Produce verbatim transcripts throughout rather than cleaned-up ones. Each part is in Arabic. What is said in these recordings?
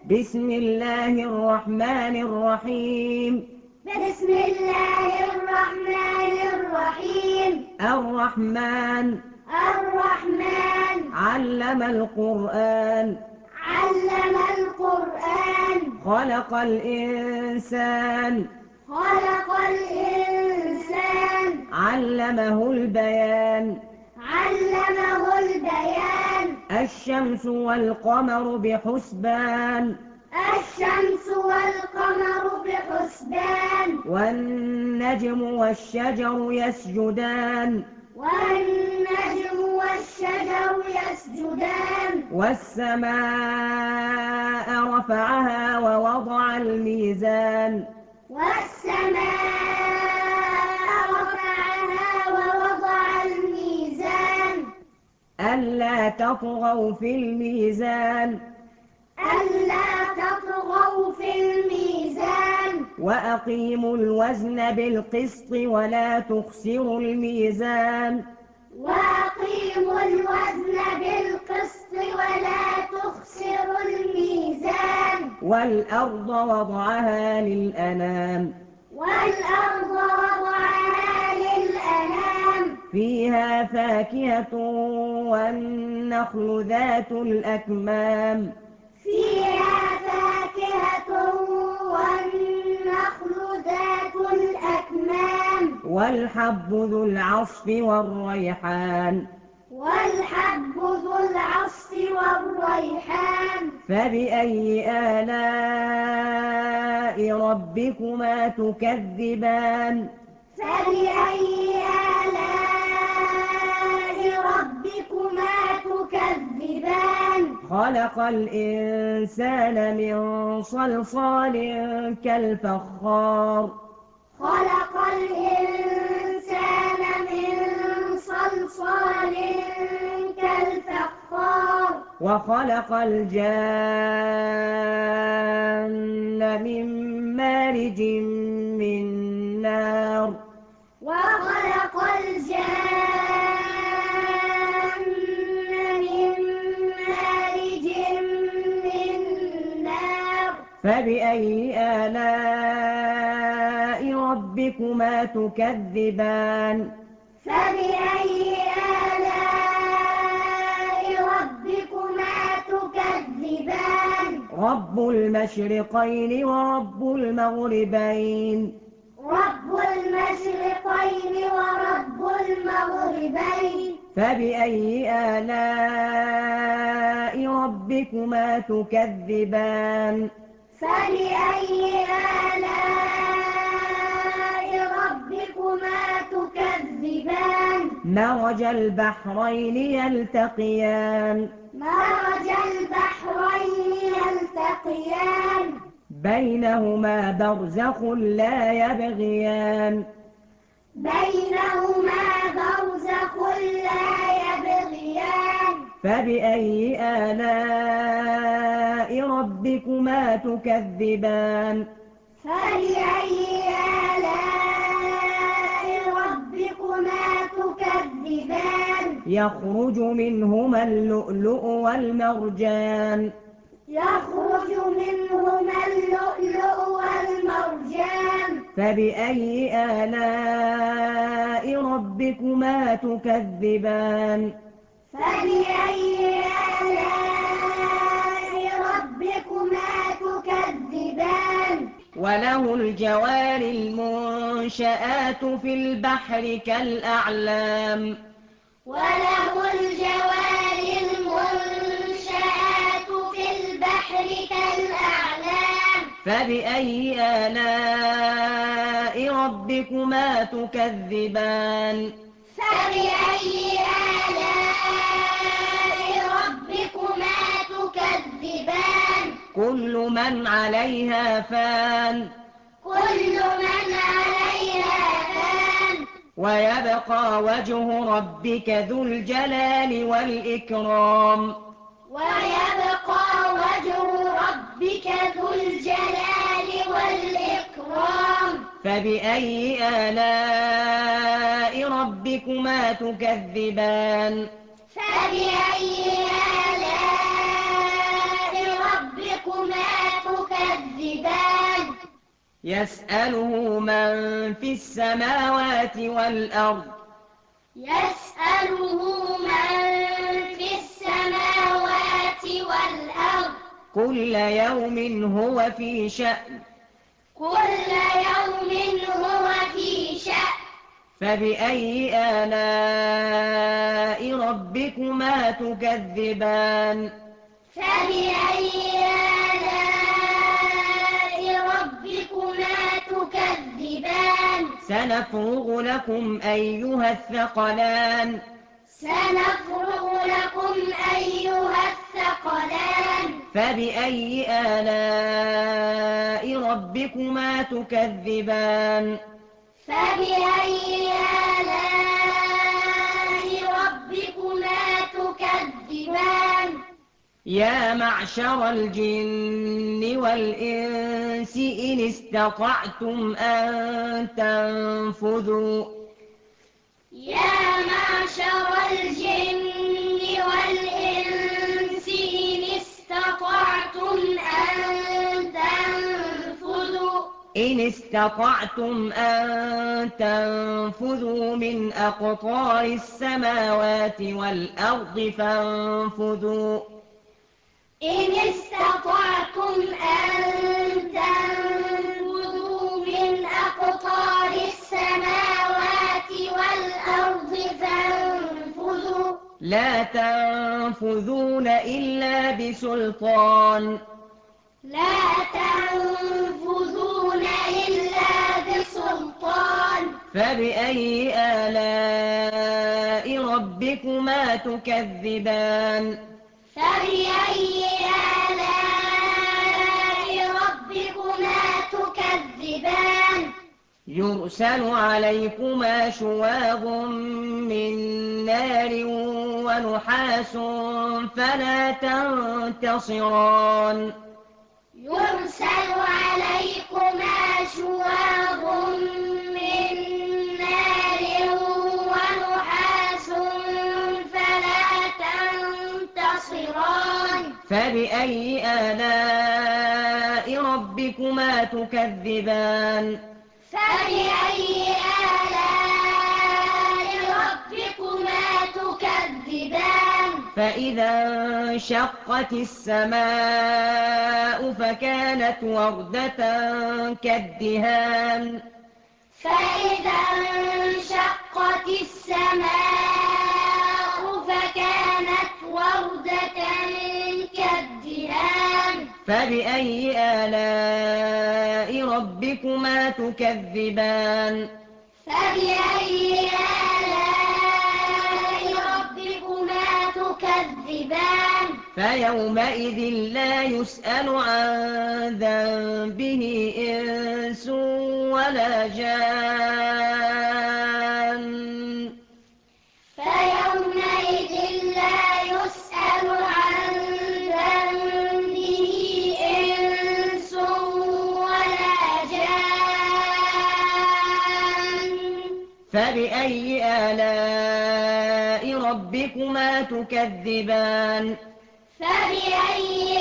بسم الله الرحمن الرحيم بسم الله الرحمن الرحيم الرحمن الرحمن علم القرآن علم القرآن خلق الإنسان خلق الإنسان علمه البيان علمه البيان الشمس والقمر بحسبان الشمس والقمر بحسبان والنجم والشجر يسجدان والنجم والشجر يسجدان والسماء رفعها ووضع الميزان والسماء رفعها ووضع الميزان ألا تطغوا في الميزان ألا تطغوا في الميزان وأقيموا الوزن بالقسط ولا تخسروا الميزان وأقيموا الوزن بالقسط ولا تخسروا الميزان والأرض وضعها للأنام والأرض وضعها للأنام فيها فاكهة والنخل ذات الأكمام فيها فاكهة والنخل ذات الأكمام والحب ذو العصف والريحان والحب ذو العصف والريحان فبأي آلاء ربكما تكذبان فبأي آلاء ربكما تكذبان خلق الإنسان من صلصال كالفخار خلق الإنسان من صلصال كالفخار وخلق الجان من مارج من نار وخلق الجان من مارج من نار فبأي آلاء ربكما تكذبان فبأي آلاء ربكما تكذبان رب المشرقين ورب المغربين رب المشرقين ورب المغربين فبأي آلاء ربكما تكذبان فبأي آلاء ربكما تكذبان مرج البحرين يلتقيان مرج البحرين يلتقيان بينهما برزخ لا يبغيان بينهما برزخ لا يبغيان فبأي آلاء ربكما تكذبان فبأي آلاء ربكما تكذبان يخرج منهما اللؤلؤ والمرجان يخرج منهما اللؤلؤ والمرجان فبأي آلاء ربكما تكذبان فبأي آلاء ربكما تكذبان وله الجوار المنشآت في البحر كالأعلام وله الجوار المنشآت في البحر كالأعلام فبأي آلاء ربكما تكذبان فبأي آلاء ربكما تكذبان كل من عليها فان كل من عليها فان ويبقى وجه ربك ذو الجلال والإكرام ويبقى وجه ربك ذو الجلال والإكرام فبأي آلاء ربكما تكذبان فبأي آلاء ربكما تكذبان يسأله من في السماوات والأرض يسأله من في السماوات والأرض كل يوم هو في شأن كل يوم هو في شأن فبأي آلاء ربكما تكذبان فبأي آلاء ربكما تكذبان سنفرغ لكم أيها الثقلان سنفرغ لكم أيها الثقلان فبأي آلاء ربكما تكذبان فبأي آلاء ربكما تكذبان يا معشر الجن والإنس إن استطعتم أن تنفذوا يا معشر الجن والإنس إن استطعتم أن تنفذوا إن استطعتم أن تنفذوا من أقطار السماوات والأرض فانفذوا إن استطعتم أن تنفذوا من أقطار السماوات والأرض فانفذوا لا تنفذون إلا بسلطان لا تنفذون إلا بسلطان فبأي آلاء ربكما تكذبان فبأي آلاء ربكما تكذبان يرسل عليكما شواظ من نار ونحاس فلا تنتصران يرسل عليكما شواظ من نار ونحاس فلا تنتصران فبأي آلاء ربكما تكذبان فبأي آلاء ربكما تكذبان فإذا انشقت السماء فكانت وردة كالدهان فإذا انشقت السماء فكانت وردة كالدهان فبأي آلاء ربكما تكذبان فبأي آلاء ربكما تكذبان فيومئذ لا يسأل عن ذنبه إنس ولا جان فيومئذ لا يسأل عن ذنبه إنس ولا جان فبأي آلاء ربكما تكذبان فبأي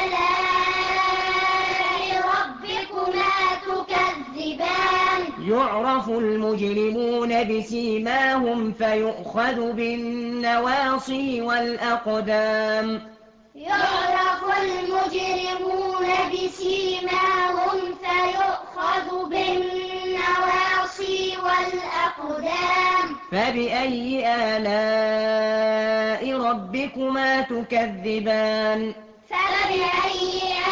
آلاء ربكما تكذبان يعرف المجرمون بسيماهم فيؤخذ بالنواصي والأقدام يعرف المجرمون بسيماهم فيؤخذ بالنواصي والأقدام فبأي آلاء ربكما تكذبان فبأي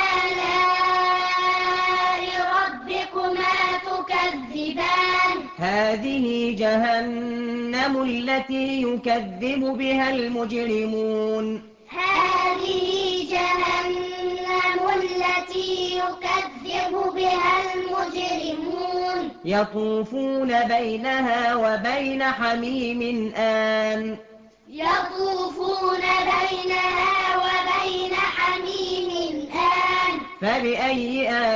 آلاء ربكما تكذبان هذه جهنم التي يكذب بها المجرمون هذه جهنم التي يكذب بها المجرمون يطوفون بينها وبين حميم آن يطوفون بينها وبين حميم آن فبأي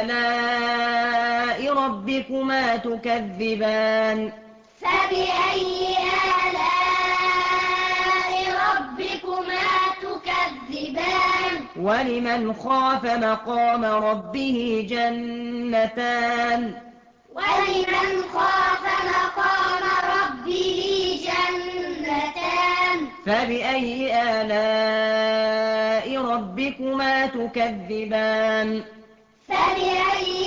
آلاء ربكما تكذبان فبأي آلاء ربكما تكذبان ولمن خاف مقام ربه جنتان ولمن خاف مقام ربه جنتان فبأي آلاء ربكما تكذبان فبأي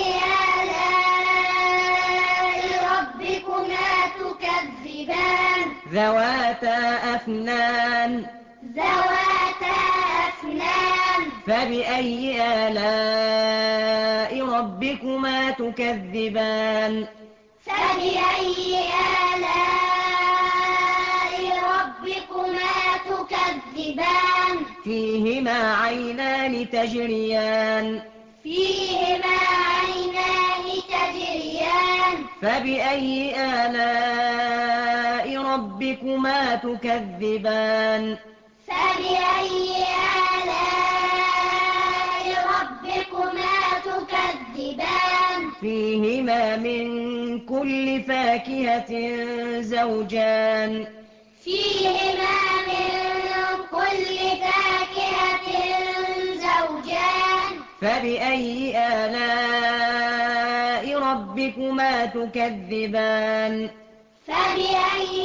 آلاء ربكما تكذبان ذواتا أفنان ذواتا أفنان فبأي آلاء ربكما تكذبان فبأي آلاء ربكما تكذبان فيهما عينان تجريان فيهما عينان تجريان فبأي آلاء ربكما تكذبان فبأي آلاء ربكما تكذبان فيهما من كل فاكهة زوجان فيهما من كل فاكهة زوجان فبأي آلاء ربكما تكذبان فبأي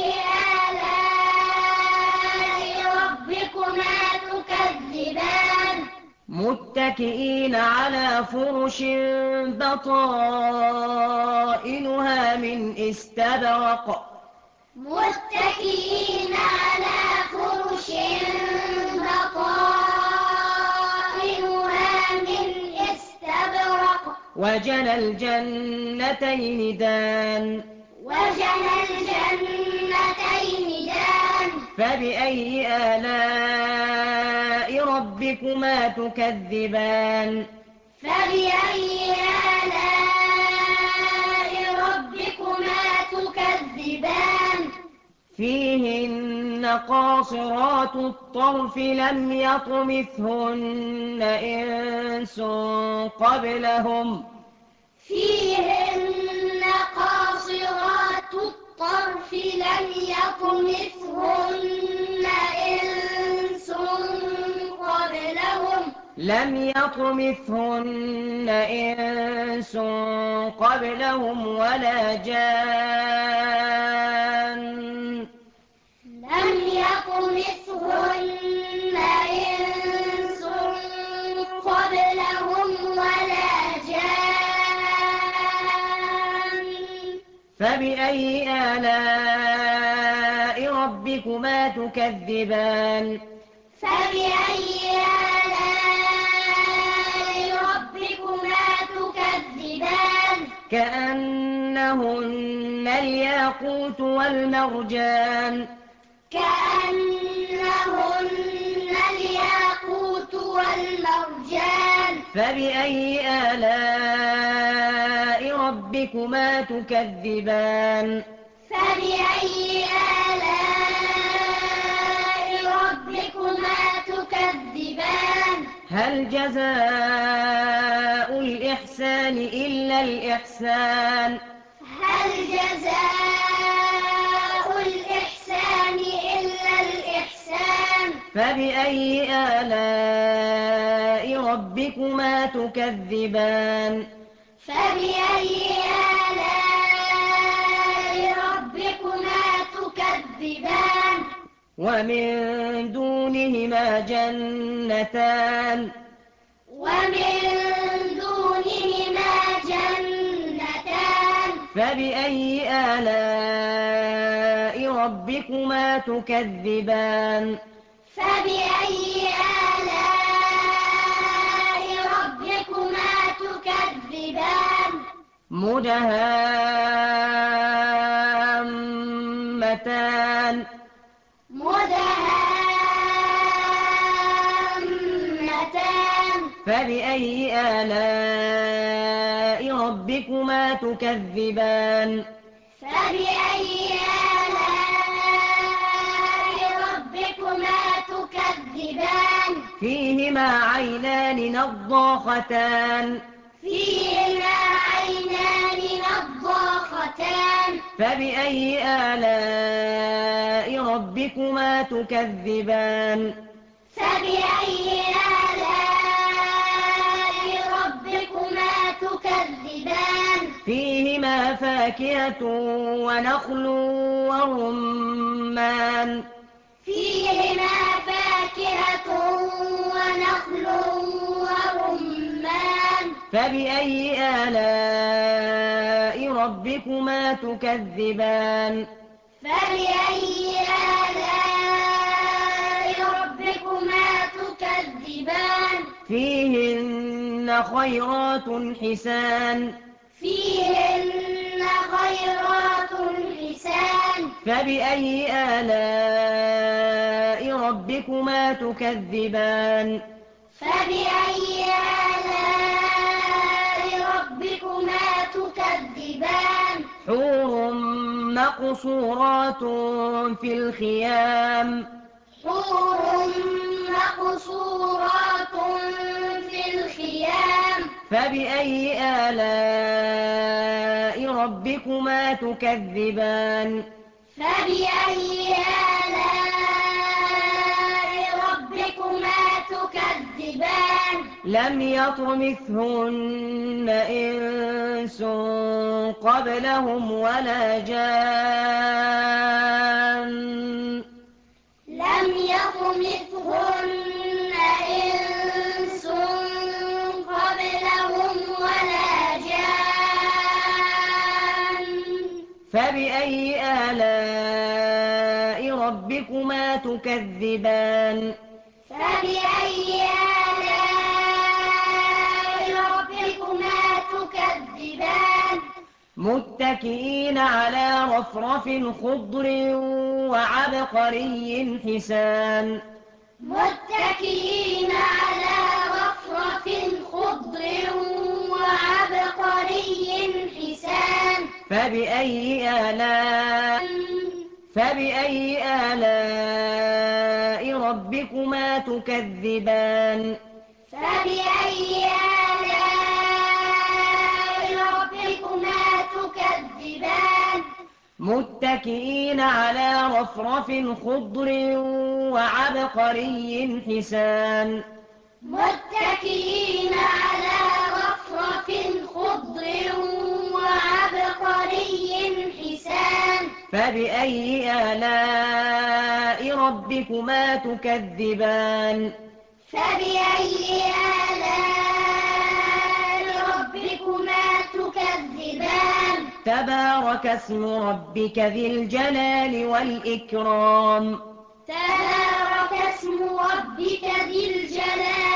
آلاء ربكما تكذبان متكئين على فرش بطائنها من استبرق متكئين على فرش بطائنها من استبرق وجنى الجنتين دان وجنى الجنتين دان فبأي آلاء ربكما تكذبان فبأي آلاء ربكما تكذبان فيهن قاصرات الطرف لم يطمثهن إنس قبلهم فيهن قاصرات الطرف لم يطمثهن إنس قبلهم لم يطمثهن إنس قبلهم ولا جان لم يطمثهن إنس قبلهم ولا جان فبأي آلاء ربكما تكذبان فبأي آلاء ربكما تكذبان كأنهن الياقوت والمرجان كأنهن الياقوت والمرجان فبأي آلاء ربكما تكذبان فبأي آلاء ربكما تكذبان هل جزاء الإحسان إلا الإحسان هل جزاء الإحسان إلا الإحسان فبأي آلاء ربكما تكذبان فبأي آلاء ربكما تكذبان ومن دونهما جنتان ومن دونهما جنتان فبأي آلاء ربكما تكذبان فبأي آلاء ربكما تكذبان مدهامتان مدهامتان فبأي آلاء ربكما تكذبان فبأي آلاء ربكما تكذبان فيهما عينان نضاختان فيهما عينان نضاختان فبأي آلاء ربكما تكذبان فبأي آلاء فيهما فاكهة ونخل ورمان فيهما فاكهة ونخل ورمان فبأي آلاء ربكما تكذبان فبأي آلاء ربكما تكذبان فيهن خيرات حسان فيهن خيرات حسان فبأي آلاء ربكما تكذبان فبأي آلاء ربكما تكذبان حور مقصورات في الخيام حور مقصورات في الخيام فبأي آلاء ربكما تكذبان فبأي آلاء ربكما تكذبان لم يطمثهن إنس قبلهم ولا جان لم يطمثهن إنس قبلهم ولا جان فبأي آلاء ربكما تكذبان فبأي آلاء ربكما تكذبان متكئين على رفرف خضر وعبقري حسان متكئين على رفرف خضر وعبقري حسان فبأي آلاء فبأي آلاء ربكما تكذبان فبأي آلاء ربكما تكذبان متكئين على رفرف خضر وعبقري حسان متكئين على رفرف خضر وعبقري حسان فبأي آلاء ربكما تكذبان فبأي آلاء ربكما تكذبان تبارك اسم ربك ذي الجلال والإكرام تبارك اسم ربك ذي الجلال